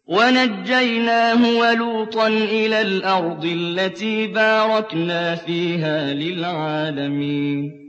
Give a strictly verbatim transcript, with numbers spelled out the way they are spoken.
وَنَجَّيْنَاهُ وَلُوطًا إِلَى الْأَرْضِ الَّتِي بَارَكْنَا فِيهَا لِلْعَالَمِينَ